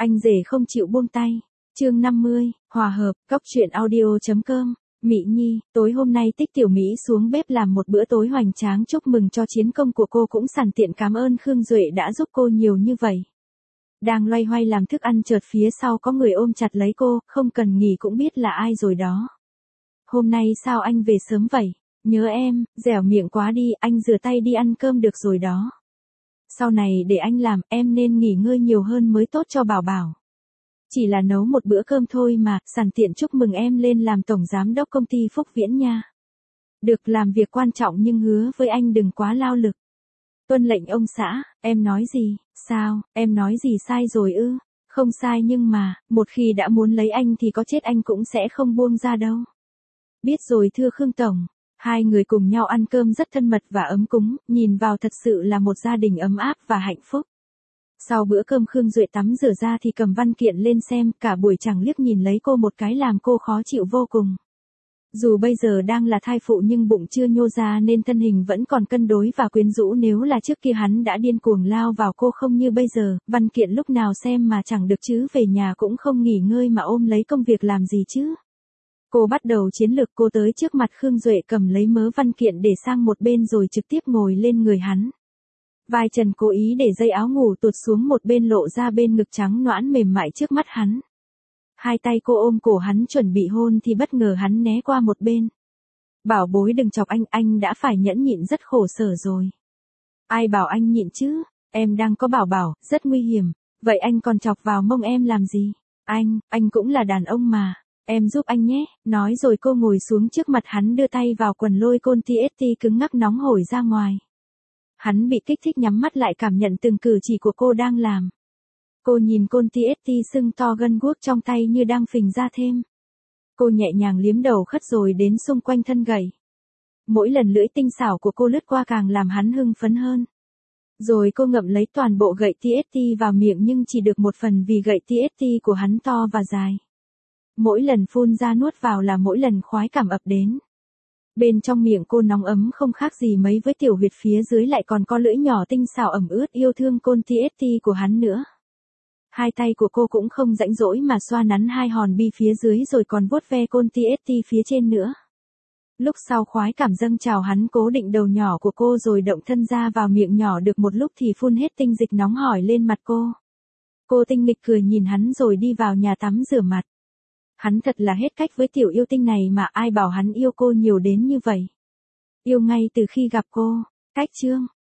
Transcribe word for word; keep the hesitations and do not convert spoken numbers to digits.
Anh rể không chịu buông tay. Chương năm mươi, hòa hợp, cóc truyện audio.com. Mỹ Nhi, tối hôm nay Tích Tiểu Mỹ xuống bếp làm một bữa tối hoành tráng chúc mừng cho chiến công của cô, cũng sẵn tiện cảm ơn Khương Duệ đã giúp cô nhiều như vậy. Đang loay hoay làm thức ăn chợt phía sau có người ôm chặt lấy cô, không cần nghỉ cũng biết là ai rồi đó. Hôm nay sao anh về sớm vậy? Nhớ em, dẻo miệng quá đi, anh rửa tay đi ăn cơm được rồi đó. Sau này để anh làm, em nên nghỉ ngơi nhiều hơn mới tốt cho Bảo Bảo. Chỉ là nấu một bữa cơm thôi mà, sẵn tiện chúc mừng em lên làm tổng giám đốc công ty Phúc Viễn nha. Được, làm việc quan trọng nhưng hứa với anh đừng quá lao lực. Tuân lệnh ông xã. Em nói gì? Sao, em nói gì sai rồi ư? Không sai nhưng mà, một khi đã muốn lấy anh thì có chết anh cũng sẽ không buông ra đâu. Biết rồi thưa Khương Tổng. Hai người cùng nhau ăn cơm rất thân mật và ấm cúng, nhìn vào thật sự là một gia đình ấm áp và hạnh phúc. Sau bữa cơm Khương Duệ tắm rửa ra thì cầm văn kiện lên xem, cả buổi chẳng liếc nhìn lấy cô một cái làm cô khó chịu vô cùng. Dù bây giờ đang là thai phụ nhưng bụng chưa nhô ra nên thân hình vẫn còn cân đối và quyến rũ, nếu là trước kia hắn đã điên cuồng lao vào cô không như bây giờ, văn kiện lúc nào xem mà chẳng được chứ, về nhà cũng không nghỉ ngơi mà ôm lấy công việc làm gì chứ. Cô bắt đầu chiến lược, cô tới trước mặt Khương Duệ cầm lấy mớ văn kiện để sang một bên rồi trực tiếp ngồi lên người hắn. Vai trần cố ý để dây áo ngủ tuột xuống một bên lộ ra bên ngực trắng nõn mềm mại trước mắt hắn. Hai tay cô ôm cổ hắn chuẩn bị hôn thì bất ngờ hắn né qua một bên. Bảo bối đừng chọc anh, anh đã phải nhẫn nhịn rất khổ sở rồi. Ai bảo anh nhịn chứ, em đang có Bảo Bảo, rất nguy hiểm, vậy anh còn chọc vào mông em làm gì? Anh, anh cũng là đàn ông mà, em giúp anh nhé, nói rồi cô ngồi xuống trước mặt hắn đưa tay vào quần lôi côn tê ét tê cứng ngắc nóng hổi ra ngoài. Hắn bị kích thích nhắm mắt lại cảm nhận từng cử chỉ của cô đang làm. Cô nhìn côn tê ét tê sưng to gân guốc trong tay như đang phình ra thêm. Cô nhẹ nhàng liếm đầu khất rồi đến xung quanh thân gầy. Mỗi lần lưỡi tinh xảo của cô lướt qua càng làm hắn hưng phấn hơn. Rồi cô ngậm lấy toàn bộ gậy tê ét tê vào miệng nhưng chỉ được một phần vì gậy tê ét tê của hắn to và dài. Mỗi lần phun ra nuốt vào là mỗi lần khoái cảm ập đến. Bên trong miệng cô nóng ấm không khác gì mấy với tiểu huyệt phía dưới lại còn có lưỡi nhỏ tinh xảo ẩm ướt yêu thương côn tê ét tê của hắn nữa. Hai tay của cô cũng không rãnh rỗi mà xoa nắn hai hòn bi phía dưới rồi còn vuốt ve côn tê ét tê phía trên nữa. Lúc sau khoái cảm dâng trào hắn cố định đầu nhỏ của cô rồi động thân ra vào miệng nhỏ được một lúc thì phun hết tinh dịch nóng hổi lên mặt cô. Cô tinh nghịch cười nhìn hắn rồi đi vào nhà tắm rửa mặt. Hắn thật là hết cách với tiểu yêu tinh này mà, ai bảo hắn yêu cô nhiều đến như vậy. Yêu ngay từ khi gặp cô. Cách chương.